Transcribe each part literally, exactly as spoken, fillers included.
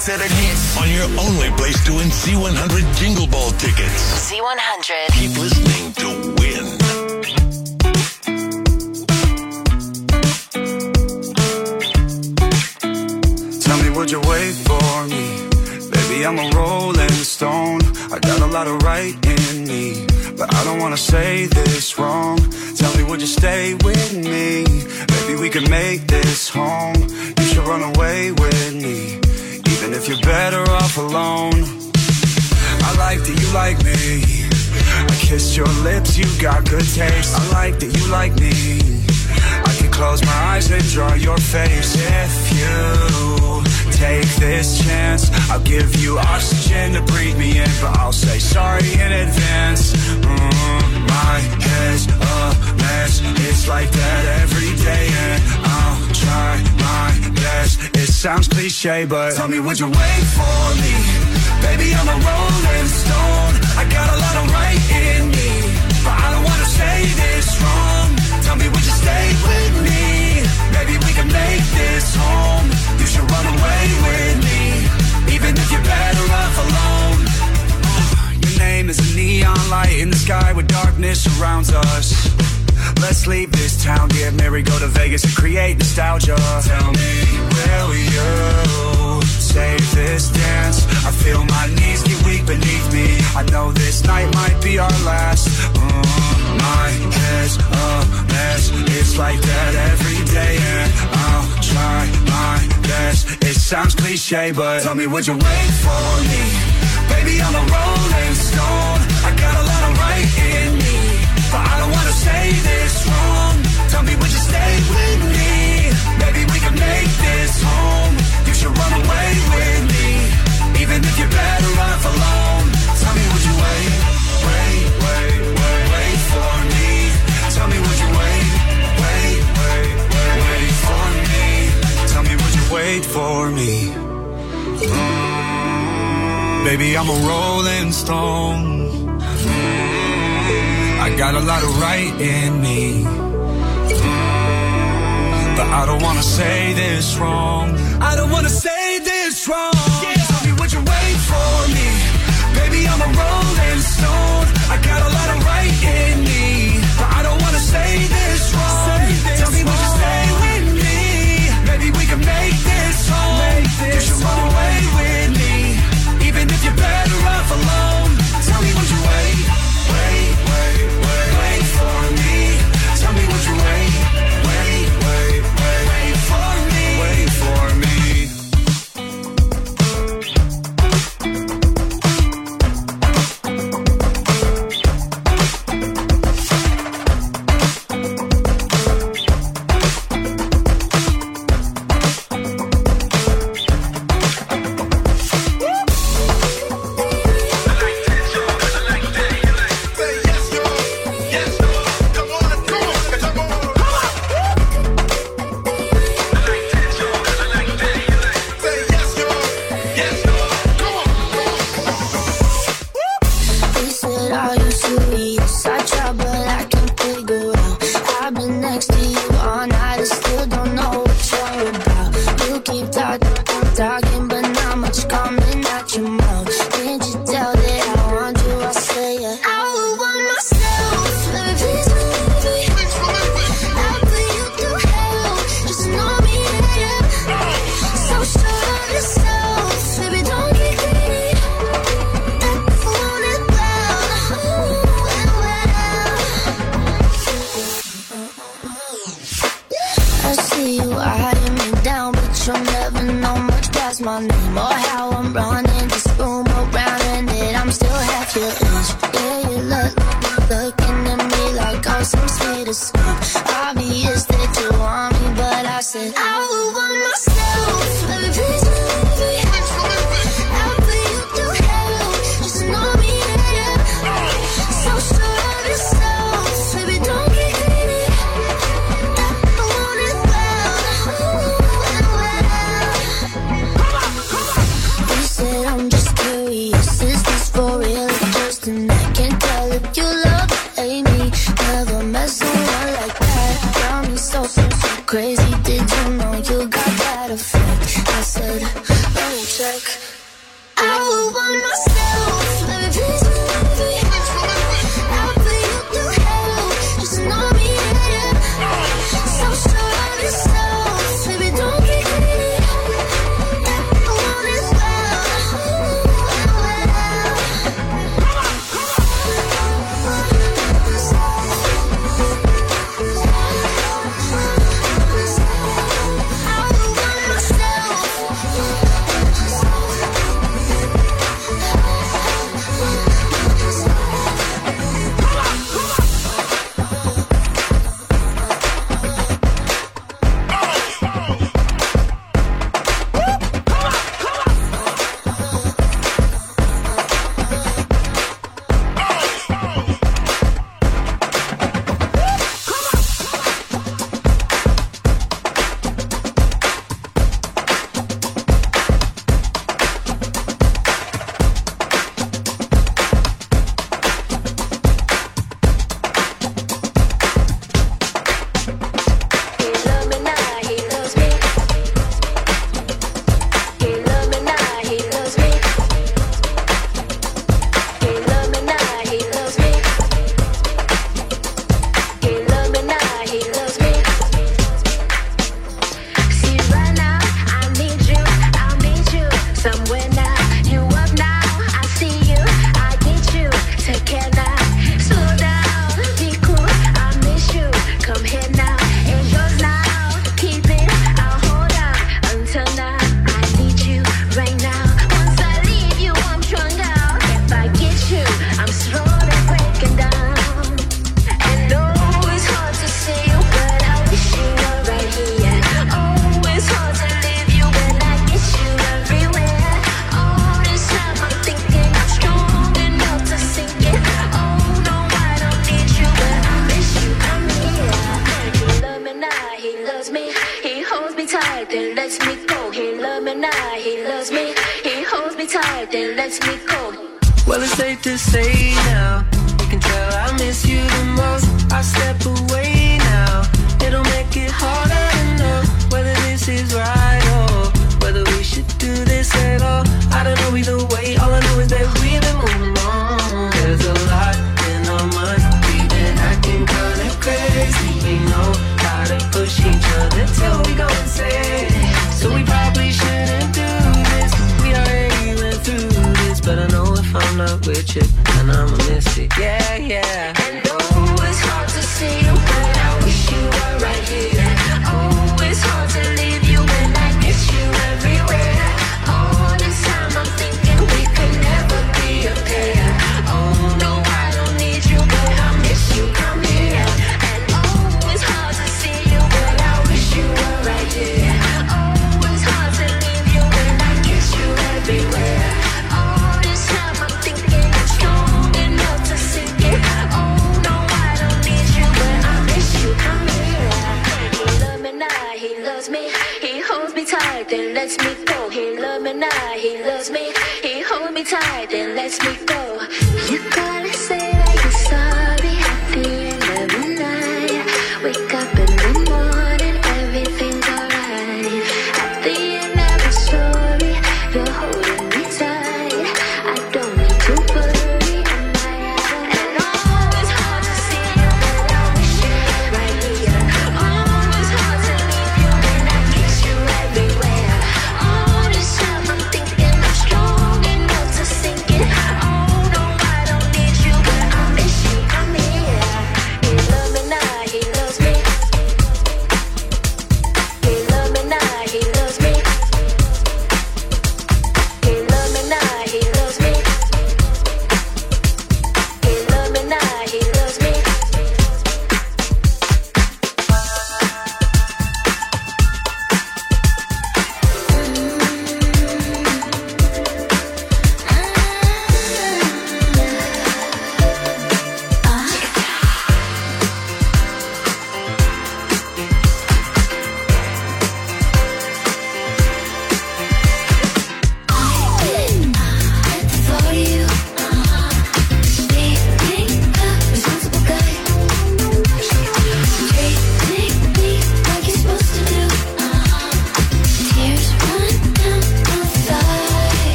hits are the hits. On your only place to win C one hundred Jingle Ball tickets. C one hundred. Keep listening to win. Tell me, would you wait for me? Baby, I'm a rolling stone. I got a lot of right in me, but I don't wanna say this wrong. Tell me, would you stay with me? Maybe we could make this home. You should run away with me, even if you're better off alone. I like that you like me. I kissed your lips, you got good taste. I like that you like me. I can close my eyes and draw your face. If you take this chance, I'll give you oxygen to breathe me in, but I'll say sorry in advance. mm, My head's a mess. It's like that every day, and I'll try my best. It sounds cliche, but tell me, would you wait for me? Baby, I'm a rolling stone. I got a lot of right in me, but I don't wanna say this wrong. Tell me, would you stay with me? Maybe we can make this home. You should run away with me, even if you're better off alone. Your name is a neon light in the sky where darkness surrounds us. Let's leave this town, get married, go to Vegas and create nostalgia. Tell me, will you save this dance? I feel my knees get weak beneath me. I know this night might be our last. mm, My head's a mess. It's like that every day, and I'll try my best. It sounds cliche, but tell me, would you wait for me? Baby, I'm a rolling stone. I got a lot of right in me, but I don't wanna say this wrong. Tell me, would you stay with me? Maybe we can make this home. You should run away with me, even if you're better off alone. Tell me, would you wait, wait, wait, wait, wait for me? Tell me, would you wait, wait, wait, wait, wait for me? Tell me, would you wait for me? Mm, baby, I'm a rolling stone. I got a lot of right in me, mm, but I don't wanna say this wrong. I don't wanna say this wrong. Yeah. Tell me, would you wait for me? Baby, I'm a rolling stone. I got a lot of right in me, but I don't wanna say this wrong. Say this Tell me, wrong. Would you stay with me? Maybe we can make this home. Make this you should run away with me, even if you're better off alone. Tell me, would you wait, wait, wait, wait, wait for me? Tell me, would you wait, wait, wait, wait, wait for me? Wait for me. my name or how I'm running this room around and that I'm still half your age. Yeah, you look, looking at me like I'm some sweet escape. Obvious that you want me, but I said I would want myself. Baby, please believe me. I'll put you through hell. Just know me, yeah. So sure of yourself. Baby, don't get greedy. I want it well. Ooh, and well. You said I'm just curious. Is this for real? Just an I can't tell if you love or hate me. Never met someone like that. Got me so, so, so crazy. Did you know you got that? look. I would want myself, baby, please believe me. I'll put you through hell, just know me, yeah. So sure of yourself, baby, don't be greedy. I want it well,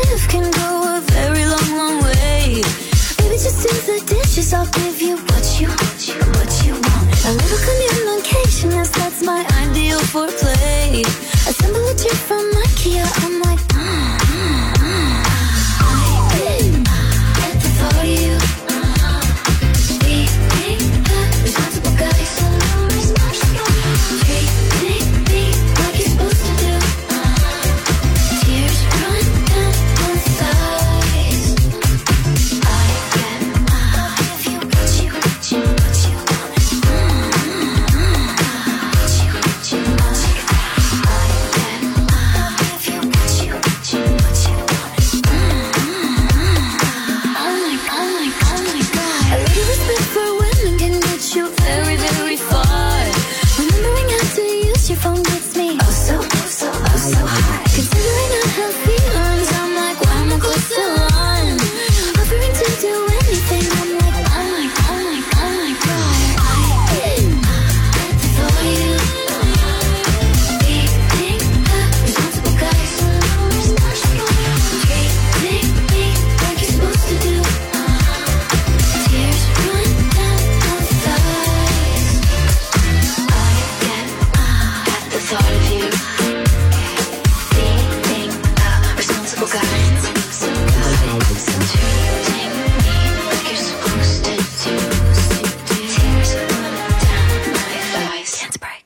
give can go a very long, long way. Baby, just do the dishes, I'll give you what you, what you, what you want. A little communication, yes, that's my ideal foreplay. Assemble a trip from IKEA, I'm like, mm, mm, mm. At the thought of you, uh-huh. Being a responsible guy, so no responsible. Treating me like you're supposed to do, uh-huh. Tears run down my thighs. I get uh, if you what you, what you, what you want. Mm-hmm. What you, what you, what you. I get uh, if you what you, what you, what you want. Mm-hmm. Oh my, oh my, oh my God. A little respect for women can get you very, very far. Remembering how to use your phone gets me oh so, oh so, oh so hard. Considering I have feelings, I'm like, why am I close to one? Offering to do anything, I'm like, oh my, oh my, oh my God. At the thought of you, being a responsible guy, so no responsible. Treating me like you're supposed to do, uh-huh. Tears run down my thighs. I get uh, at the thought of you, being a responsible guy, so treating me like you're supposed to do. Tears run down my thighs. Dance break.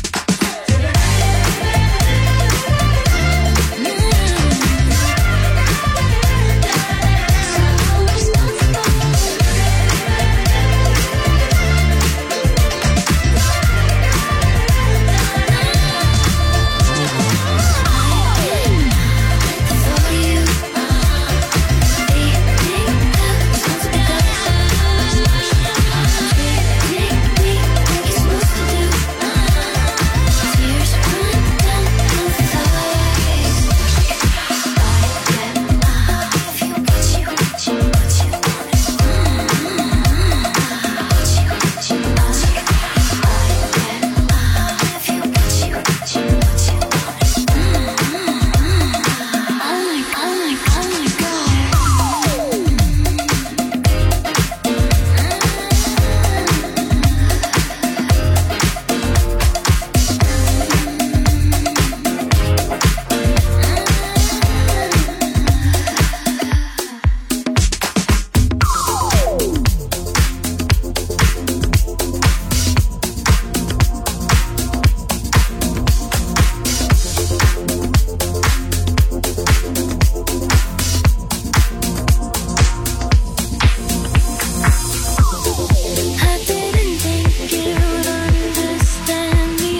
I didn't think you'd understand me.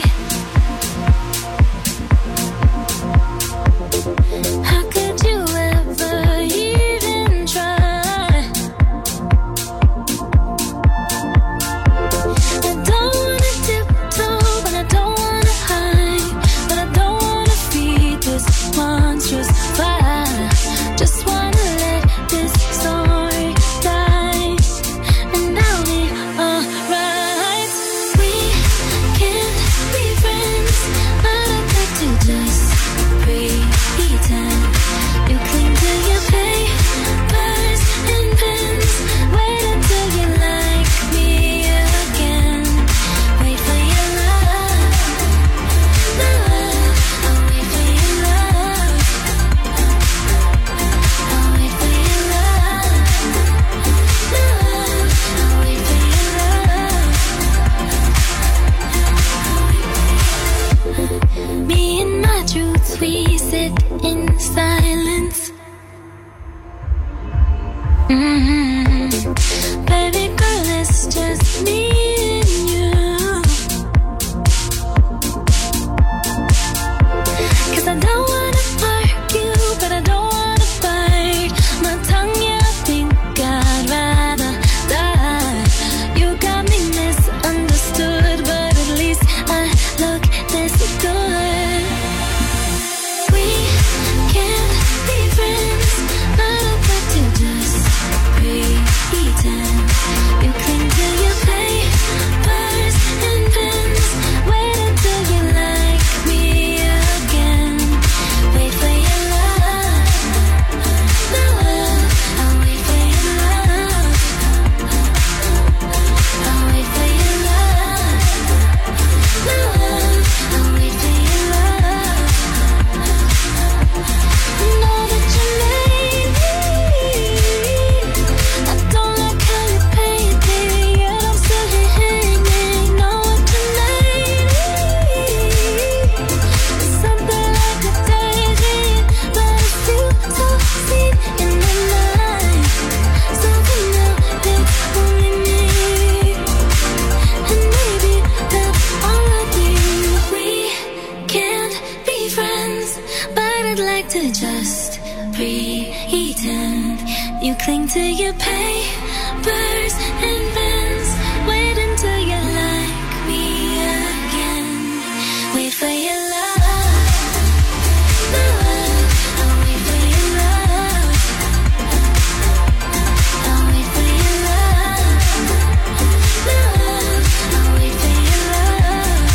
How could you ever even try? I don't wanna tiptoe, but I don't wanna hide. But I don't wanna feed this monstrous fire. Just wanna let this story die, and I'll be alright. We can't be friends, but I'd like to just pretend. You cling to your papers and pens. Wait until you like me again. Wait for your love, love. I'll wait for your love. I'll wait for your love, love. I'll wait for your love. Me and my truths, we sit in silence. Mm-hmm. Baby girl, it's just me and you. 'Cause I don't wanna argue, but I don't wanna bite my tongue, yeah, I think I'd rather die. You got me misunderstood, but at least I look this good. We can't I'd like to just pretend you cling to your papers and pens. Wait until you like me again. Wait for your love, love. I'll wait for your love. I'll wait for your love, love. I'll wait for your love.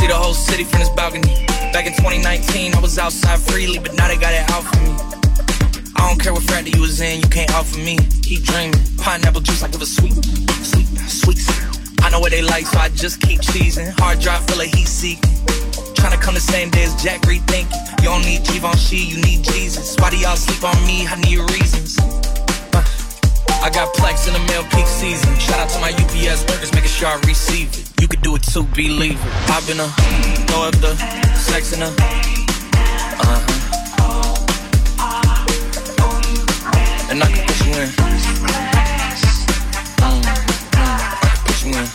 see the whole city from this balcony. Back in twenty nineteen, I was outside freely, but now they got it out for me. I don't care what frat you was in, you can't offer me. Keep dreaming, pineapple juice like it was sweet, sweet, sweet. I know what they like, so I just keep cheesing. Hard drive full of heat seeking. Tryna come the same day as Jack rethinking. You don't need Givenchy, you need Jesus. Why do y'all sleep on me? I need reasons. Uh, I got Plex in the mail peak season. Shout out to my U P S workers, making sure I receive it. You could do it too, believe it. I've been a throw up the sex in a uh-huh. And I can put you in. Mm, I can put you in.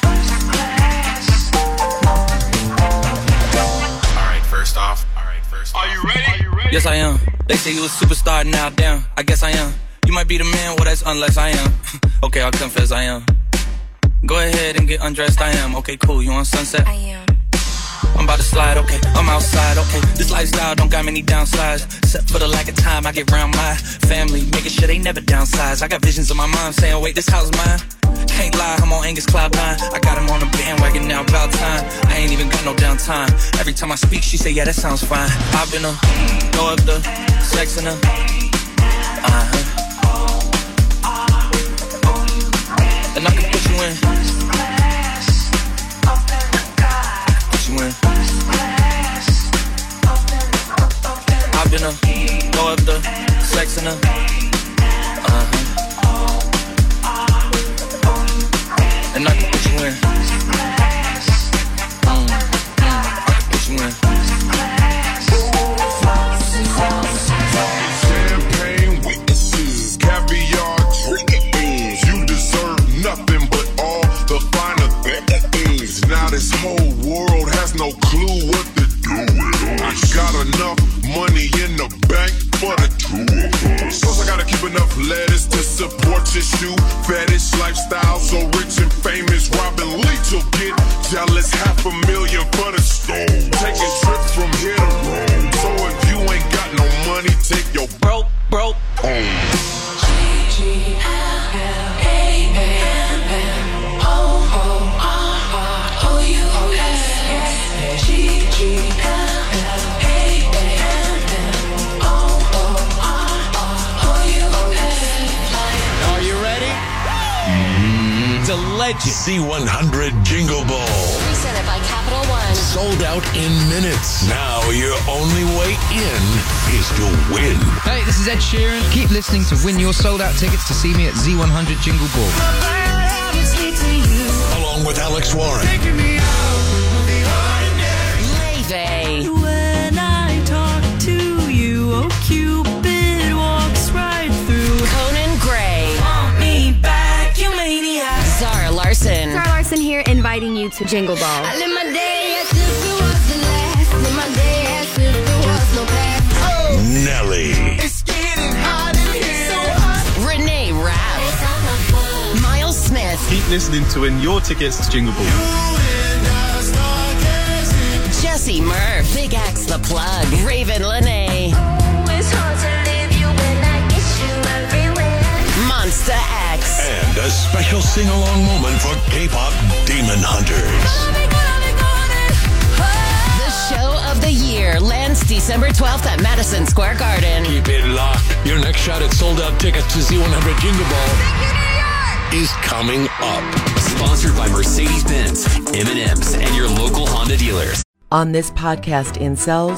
Alright, first off. Alright, first off. Are you ready? Are you ready? Yes, I am. They say you a superstar now, damn. I guess I am. You might be the man, well, that's unless I am. Okay, I'll confess I am. Go ahead and get undressed, I am. Okay, cool, you on Sunset? I am. I'm about to slide, okay, I'm outside, okay. This lifestyle don't got many downsides. Except for the lack of time I get around my family, making sure they never downsize. I got visions of my mom saying, wait, this house mine. Can't lie, I'm on Angus Cloud nine. I got him on the bandwagon now, about time. I ain't even got no downtime. Every time I speak, she say, yeah, that sounds fine. I've been a throw up the sex in a uh-huh. And I can put you in. Put you in. I've been a throw up the sex in a uh-huh. And I can put you in. Mm, mm, I can put you in. Champagne witnesses, caviar dreams. You deserve nothing but all the finer things. Now this whole world has no clue what to do with us. I got enough money in the bank for the two of us. Plus I gotta keep enough lettuce to support your shoe fetish lifestyle. So rich and famous, Robin Leach will get jealous. Half a million for the stove. Taking trips from here to Rome. So if you ain't got no money, take your broke, broke home. A legend. C one hundred Jingle Ball. Presented by Capital One. Sold out in minutes. Now your only way in is to win. Hey, this is Ed Sheeran. Keep listening to win your sold out tickets to see me at Z one hundred Jingle Ball. Along with Alex Warren. Levy. When I talk to you, oh Cupid walks right through. Conan Gray. Want me back, you maniac. Zara Larson. Zara Larson here, inviting you to Jingle Ball. I live my day as if it was the last. Live my day as if there was no past. Oh, Nelly. it's getting hot in here. So hot. Renee Rapp. Miles Smith. Keep listening to win your tickets to Jingle Ball. Jesse Murph. Big Axe the Plug. Raven Lene. Oh, it's hard to leave you when I get you everywhere. Monster X. And a special sing-along moment for K-pop Demon Hunters. The show of the year lands December twelfth at Madison Square Garden. Keep it locked. Your next shot at sold-out tickets to Z one hundred Jingle Ball is coming up. Sponsored by Mercedes-Benz, M and M's, and your local Honda dealers. On this podcast in cells,